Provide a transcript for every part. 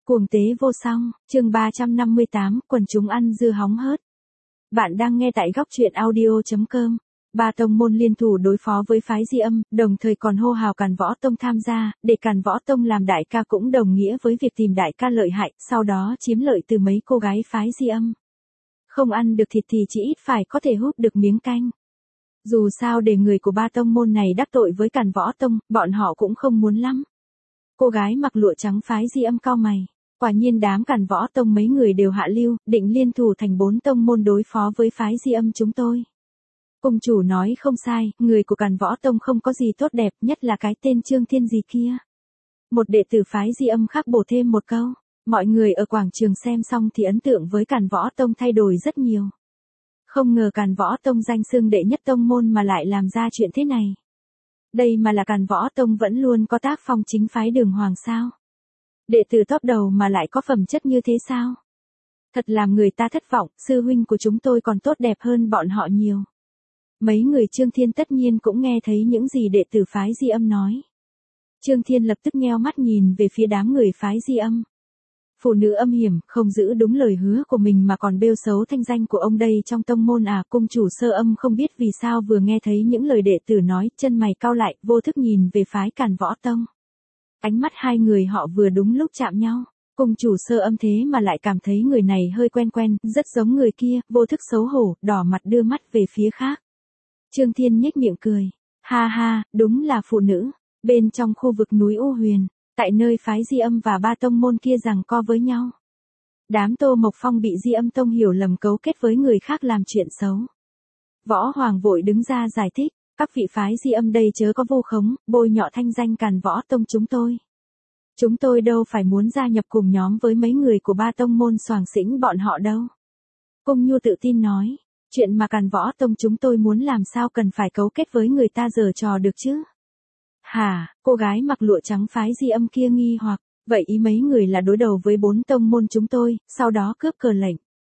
Cuồng tế vô song, chương 358, quần chúng ăn dưa hóng hớt. Bạn đang nghe tại góc truyện audio.com. Ba tông môn liên thủ đối phó với phái Di Âm, đồng thời còn hô hào Càn Võ Tông tham gia, để Càn Võ Tông làm đại ca cũng đồng nghĩa với việc tìm đại ca lợi hại, sau đó chiếm lợi từ mấy cô gái phái Di Âm. Không ăn được thịt thì chỉ ít phải có thể hút được miếng canh. Dù sao để người của ba tông môn này đắc tội với Càn Võ Tông, bọn họ cũng không muốn lắm. Cô gái mặc lụa trắng phái Di Âm cau mày. Quả nhiên đám Càn Võ Tông mấy người đều hạ lưu, định liên thủ thành 4 tông môn đối phó với phái Di Âm chúng tôi. Cung chủ nói không sai, người của Càn Võ Tông không có gì tốt đẹp, nhất là cái tên Trương Thiên gì kia. Một đệ tử phái Di Âm khác bổ thêm một câu. Mọi người ở quảng trường xem xong thì ấn tượng với Càn Võ Tông thay đổi rất nhiều. Không ngờ Càn Võ Tông danh xưng đệ nhất tông môn mà lại làm ra chuyện thế này. Đây mà là Càn Võ Tông vẫn luôn có tác phong chính phái đường hoàng sao? Đệ tử top đầu mà lại có phẩm chất như thế sao? Thật làm người ta thất vọng, sư huynh của chúng tôi còn tốt đẹp hơn bọn họ nhiều. Mấy người Trương Thiên tất nhiên cũng nghe thấy những gì đệ tử phái Di Âm nói. Trương Thiên lập tức nheo mắt nhìn về phía đám người phái Di Âm. Phụ nữ âm hiểm, không giữ đúng lời hứa của mình mà còn bêu xấu thanh danh của ông đây trong tông môn à. Cung chủ Sơ Âm không biết vì sao vừa nghe thấy những lời đệ tử nói, chân mày cau lại, vô thức nhìn về phái Càn Võ Tông. Ánh mắt hai người họ vừa đúng lúc chạm nhau. Cung chủ Sơ Âm thế mà lại cảm thấy người này hơi quen quen, rất giống người kia, vô thức xấu hổ, đỏ mặt đưa mắt về phía khác. Trương Thiên nhếch miệng cười. Ha ha, đúng là phụ nữ. Bên trong khu vực núi U Huyền, tại nơi phái Di Âm và ba tông môn kia giằng co với nhau. Đám Tô Mộc Phong bị Di Âm Tông hiểu lầm cấu kết với người khác làm chuyện xấu. Võ Hoàng vội đứng ra giải thích, các vị phái Di Âm đây chớ có vu khống, bôi nhọ thanh danh Càn Võ Tông chúng tôi. Chúng tôi đâu phải muốn gia nhập cùng nhóm với mấy người của ba tông môn xoàng xĩnh bọn họ đâu. Cung Nhu tự tin nói, chuyện mà Càn Võ Tông chúng tôi muốn làm sao cần phải cấu kết với người ta giở trò được chứ. Hả, cô gái mặc lụa trắng phái Di Âm kia nghi hoặc, vậy ý mấy người là đối đầu với 4 tông môn chúng tôi, sau đó cướp cờ lệnh.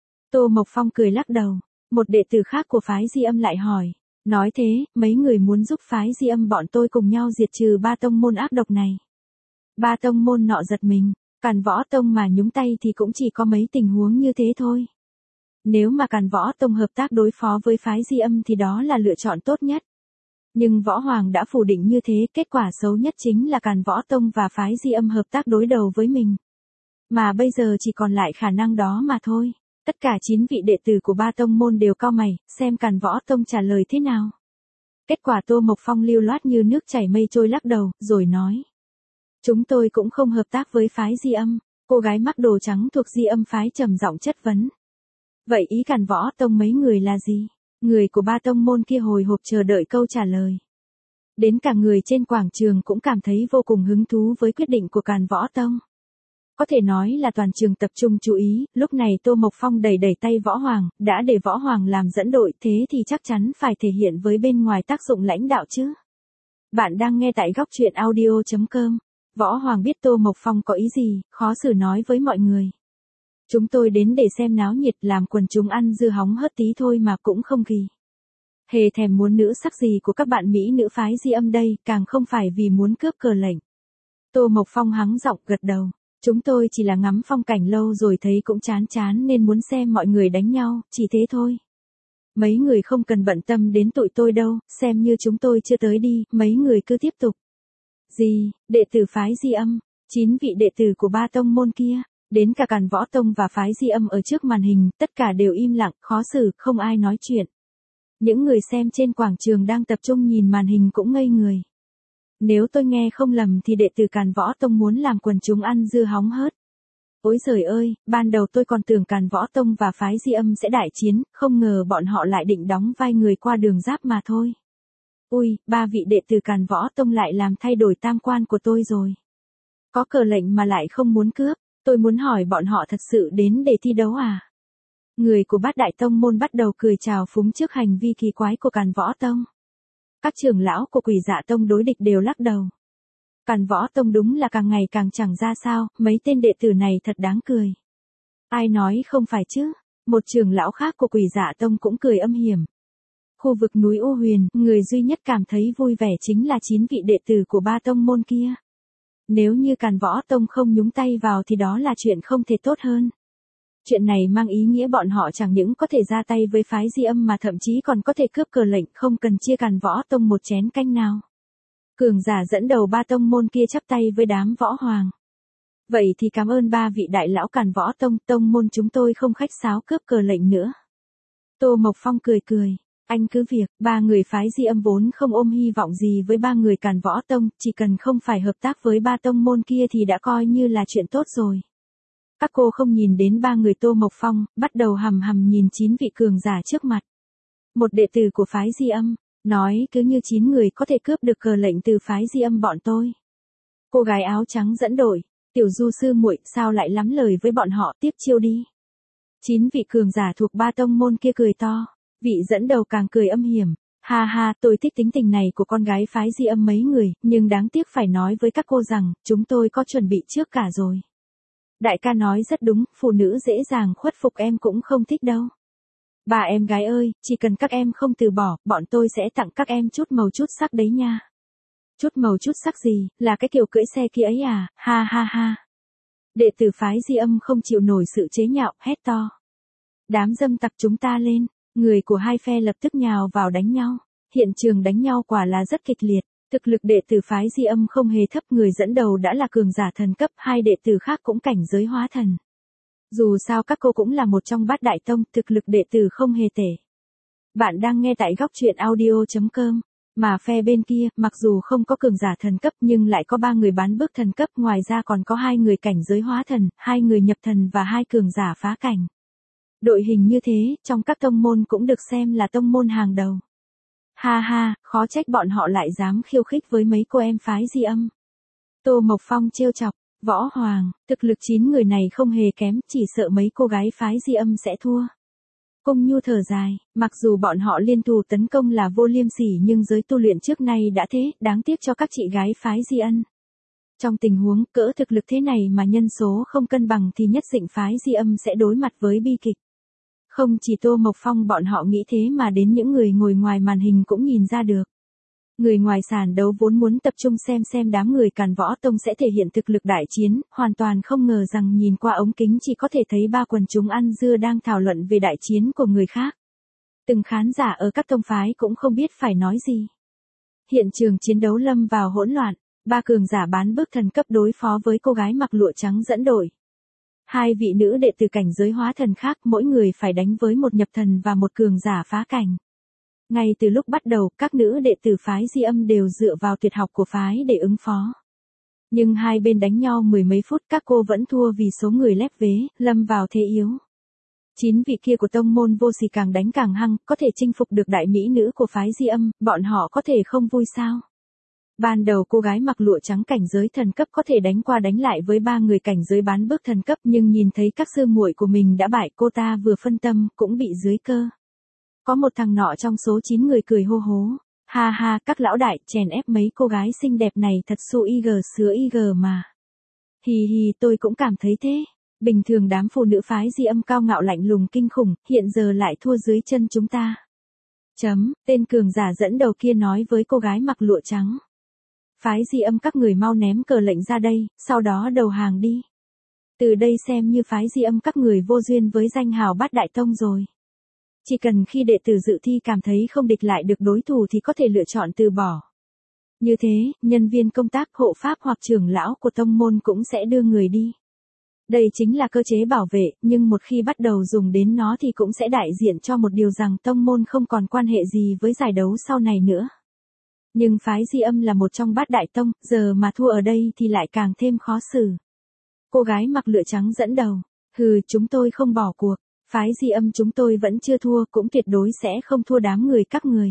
Tô Mộc Phong cười lắc đầu, một đệ tử khác của phái Di Âm lại hỏi, nói thế, mấy người muốn giúp phái Di Âm bọn tôi cùng nhau diệt trừ ba tông môn ác độc này. Ba tông môn nọ giật mình, Càn Võ Tông mà nhúng tay thì cũng chỉ có mấy tình huống như thế thôi. Nếu mà Càn Võ Tông hợp tác đối phó với phái Di Âm thì đó là lựa chọn tốt nhất. Nhưng Võ Hoàng đã phủ định như thế, kết quả xấu nhất chính là Càn Võ Tông và phái Di Âm hợp tác đối đầu với mình. Mà bây giờ chỉ còn lại khả năng đó mà thôi. Tất cả 9 vị đệ tử của ba tông môn đều cau mày, xem Càn Võ Tông trả lời thế nào. Kết quả Tô Mộc Phong lưu loát như nước chảy mây trôi lắc đầu, rồi nói. Chúng tôi cũng không hợp tác với phái Di Âm. Cô gái mắc đồ trắng thuộc Di Âm phái trầm giọng chất vấn. Vậy ý Càn Võ Tông mấy người là gì? Người của ba tông môn kia hồi hộp chờ đợi câu trả lời. Đến cả người trên quảng trường cũng cảm thấy vô cùng hứng thú với quyết định của Càn Võ Tông. Có thể nói là toàn trường tập trung chú ý, lúc này Tô Mộc Phong đẩy tay Võ Hoàng, đã để Võ Hoàng làm dẫn đội thế thì chắc chắn phải thể hiện với bên ngoài tác dụng lãnh đạo chứ. Bạn đang nghe tại góc truyện audio.com. Võ Hoàng biết Tô Mộc Phong có ý gì, khó xử nói với mọi người. Chúng tôi đến để xem náo nhiệt làm quần chúng ăn dưa hóng hớt tí thôi mà cũng không kỳ. Hề thèm muốn nữ sắc gì của các bạn Mỹ nữ phái Di Âm đây, càng không phải vì muốn cướp cờ lệnh. Tô Mộc Phong hắng giọng gật đầu. Chúng tôi chỉ là ngắm phong cảnh lâu rồi thấy cũng chán nên muốn xem mọi người đánh nhau, chỉ thế thôi. Mấy người không cần bận tâm đến tụi tôi đâu, xem như chúng tôi chưa tới đi, mấy người cứ tiếp tục. Gì, đệ tử phái Di Âm, 9 vị đệ tử của ba tông môn kia. Đến cả Càn Võ Tông và phái Di Âm ở trước màn hình, tất cả đều im lặng, khó xử, không ai nói chuyện. Những người xem trên quảng trường đang tập trung nhìn màn hình cũng ngây người. Nếu tôi nghe không lầm thì đệ tử Càn Võ Tông muốn làm quần chúng ăn dưa hóng hớt. Ôi giời ơi, ban đầu tôi còn tưởng Càn Võ Tông và phái Di Âm sẽ đại chiến, không ngờ bọn họ lại định đóng vai người qua đường giáp mà thôi. Ui, 3 vị đệ tử Càn Võ Tông lại làm thay đổi tam quan của tôi rồi. Có cờ lệnh mà lại không muốn cướp. Tôi muốn hỏi bọn họ thật sự đến để thi đấu à? Người của Bát Đại Tông môn bắt đầu cười chào phúng trước hành vi kỳ quái của Càn Võ Tông. Các trưởng lão của Quỷ Dạ Tông đối địch đều lắc đầu. Càn Võ Tông đúng là càng ngày càng chẳng ra sao, mấy tên đệ tử này thật đáng cười. Ai nói không phải chứ? Một trưởng lão khác của Quỷ Dạ Tông cũng cười âm hiểm. Khu vực núi U Huyền, người duy nhất cảm thấy vui vẻ chính là 9 vị đệ tử của ba tông môn kia. Nếu như Càn Võ Tông không nhúng tay vào thì đó là chuyện không thể tốt hơn. Chuyện này mang ý nghĩa bọn họ chẳng những có thể ra tay với phái Di Âm mà thậm chí còn có thể cướp cờ lệnh, không cần chia Càn Võ Tông một chén canh nào. Cường giả dẫn đầu ba tông môn kia chắp tay với đám võ hoàng. Vậy thì cảm ơn ba vị đại lão Càn Võ Tông, tông môn chúng tôi không khách sáo cướp cờ lệnh nữa. Tô Mộc Phong cười cười, anh cứ việc, ba người phái Di Âm vốn không ôm hy vọng gì với ba người Càn Võ Tông, chỉ cần không phải hợp tác với ba tông môn kia thì đã coi như là chuyện tốt rồi. Các cô không nhìn đến ba người Tô Mộc Phong, bắt đầu hằm hằm nhìn 9 vị cường giả trước mặt. Một đệ tử của phái Di Âm, nói cứ như 9 người có thể cướp được cờ lệnh từ phái Di Âm bọn tôi. Cô gái áo trắng dẫn đội, Tiểu Du sư muội, sao lại lắm lời với bọn họ, tiếp chiêu đi. 9 vị cường giả thuộc ba tông môn kia cười to, vị dẫn đầu càng cười âm hiểm. Ha ha, tôi thích tính tình này của con gái phái Di Âm mấy người, nhưng đáng tiếc phải nói với các cô rằng, chúng tôi có chuẩn bị trước cả rồi. Đại ca nói rất đúng, phụ nữ dễ dàng khuất phục em cũng không thích đâu. Bà em gái ơi, chỉ cần các em không từ bỏ, bọn tôi sẽ tặng các em chút màu chút sắc đấy nha. Chút màu chút sắc gì, là cái kiểu cưỡi xe kia ấy à, ha ha ha. Đệ tử phái Di Âm không chịu nổi sự chế nhạo, hét to. Đám dâm tặc chúng ta lên, người của hai phe lập tức nhào vào đánh nhau. Hiện trường đánh nhau quả là rất kịch liệt. Thực lực đệ tử phái Di Âm không hề thấp, người dẫn đầu đã là cường giả thần cấp, hai đệ tử khác cũng cảnh giới hóa thần. Dù sao các cô cũng là một trong bát đại tông, thực lực đệ tử không hề tệ. Bạn đang nghe tại góc truyện audio.com. Mà phe bên kia, mặc dù không có cường giả thần cấp nhưng lại có 3 người bán bước thần cấp, ngoài ra còn có 2 người cảnh giới hóa thần, 2 người nhập thần và 2 cường giả phá cảnh. Đội hình như thế, trong các tông môn cũng được xem là tông môn hàng đầu. Ha ha, khó trách bọn họ lại dám khiêu khích với mấy cô em phái Di Âm. Tô Mộc Phong trêu chọc, Võ Hoàng, thực lực 9 người này không hề kém, chỉ sợ mấy cô gái phái Di Âm sẽ thua. Cung Nhu thở dài, mặc dù bọn họ liên thủ tấn công là vô liêm sỉ nhưng giới tu luyện trước nay đã thế, đáng tiếc cho các chị gái phái Di Ân. Trong tình huống cỡ thực lực thế này mà nhân số không cân bằng thì nhất định phái Di Âm sẽ đối mặt với bi kịch. Không chỉ Tô Mộc Phong bọn họ nghĩ thế mà đến những người ngồi ngoài màn hình cũng nhìn ra được. Người ngoài sàn đấu vốn muốn tập trung xem đám người Càn Võ Tông sẽ thể hiện thực lực đại chiến, hoàn toàn không ngờ rằng nhìn qua ống kính chỉ có thể thấy ba quần chúng ăn dưa đang thảo luận về đại chiến của người khác. Từng khán giả ở các tông phái cũng không biết phải nói gì. Hiện trường chiến đấu lâm vào hỗn loạn, ba cường giả bán bước thần cấp đối phó với cô gái mặc lụa trắng dẫn đội. 2 vị nữ đệ tử cảnh giới hóa thần khác, mỗi người phải đánh với một nhập thần và một cường giả phá cảnh. Ngay từ lúc bắt đầu, các nữ đệ tử phái Di Âm đều dựa vào tuyệt học của phái để ứng phó. Nhưng hai bên đánh nhau mười mấy phút các cô vẫn thua vì số người lép vế, lâm vào thế yếu. 9 vị kia của tông môn vô sỉ càng đánh càng hăng, có thể chinh phục được đại mỹ nữ của phái Di Âm, bọn họ có thể không vui sao? Ban đầu cô gái mặc lụa trắng cảnh giới thần cấp có thể đánh qua đánh lại với 3 người cảnh giới bán bước thần cấp, nhưng nhìn thấy các sư muội của mình đã bại, cô ta vừa phân tâm, cũng bị dưới cơ. Có một thằng nọ trong số 9 người cười hô hố. Ha ha, các lão đại, chèn ép mấy cô gái xinh đẹp này thật su ig sứa ig mà. Hì hì, tôi cũng cảm thấy thế. Bình thường đám phụ nữ phái Di Âm cao ngạo lạnh lùng kinh khủng, hiện giờ lại thua dưới chân chúng ta. Tên cường giả dẫn đầu kia nói với cô gái mặc lụa trắng. Phái Di Âm các người mau ném cờ lệnh ra đây, sau đó đầu hàng đi. Từ đây xem như phái Di Âm các người vô duyên với danh hào bát đại tông rồi. Chỉ cần khi đệ tử dự thi cảm thấy không địch lại được đối thủ thì có thể lựa chọn từ bỏ. Như thế, nhân viên công tác, hộ pháp hoặc trưởng lão của tông môn cũng sẽ đưa người đi. Đây chính là cơ chế bảo vệ, nhưng một khi bắt đầu dùng đến nó thì cũng sẽ đại diện cho một điều rằng tông môn không còn quan hệ gì với giải đấu sau này nữa. Nhưng phái Di Âm là một trong bát đại tông, giờ mà thua ở đây thì lại càng thêm khó xử. Cô gái mặc lụa trắng dẫn đầu. Hừ, chúng tôi không bỏ cuộc. Phái Di Âm chúng tôi vẫn chưa thua, cũng tuyệt đối sẽ không thua đám người các người.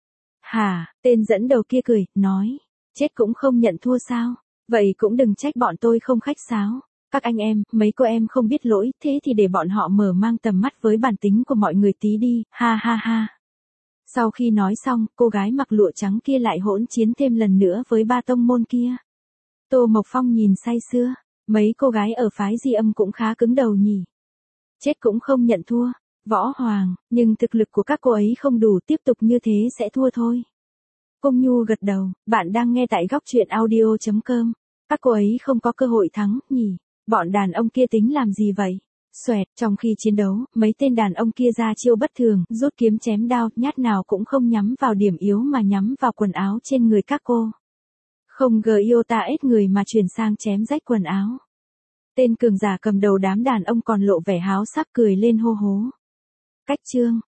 Hả, tên dẫn đầu kia cười, nói. Chết cũng không nhận thua sao? Vậy cũng đừng trách bọn tôi không khách sáo. Các anh em, mấy cô em không biết lỗi, thế thì để bọn họ mở mang tầm mắt với bản tính của mọi người tí đi, ha ha ha. Sau khi nói xong, cô gái mặc lụa trắng kia lại hỗn chiến thêm lần nữa với ba tông môn kia. Tô Mộc Phong nhìn say sưa, mấy cô gái ở phái Di Âm cũng khá cứng đầu nhỉ. Chết cũng không nhận thua, Võ Hoàng, nhưng thực lực của các cô ấy không đủ, tiếp tục như thế sẽ thua thôi. Cung Nhu gật đầu, bạn đang nghe tại góc truyện audio.com. Các cô ấy không có cơ hội thắng, nhỉ? Bọn đàn ông kia tính làm gì vậy? Xoẹt, trong khi chiến đấu, mấy tên đàn ông kia ra chiêu bất thường, rút kiếm chém đao, nhát nào cũng không nhắm vào điểm yếu mà nhắm vào quần áo trên người các cô. Không Giota ết người mà chuyển sang chém rách quần áo. Tên cường giả cầm đầu đám đàn ông còn lộ vẻ háo sắc cười lên hô hố. Cách chương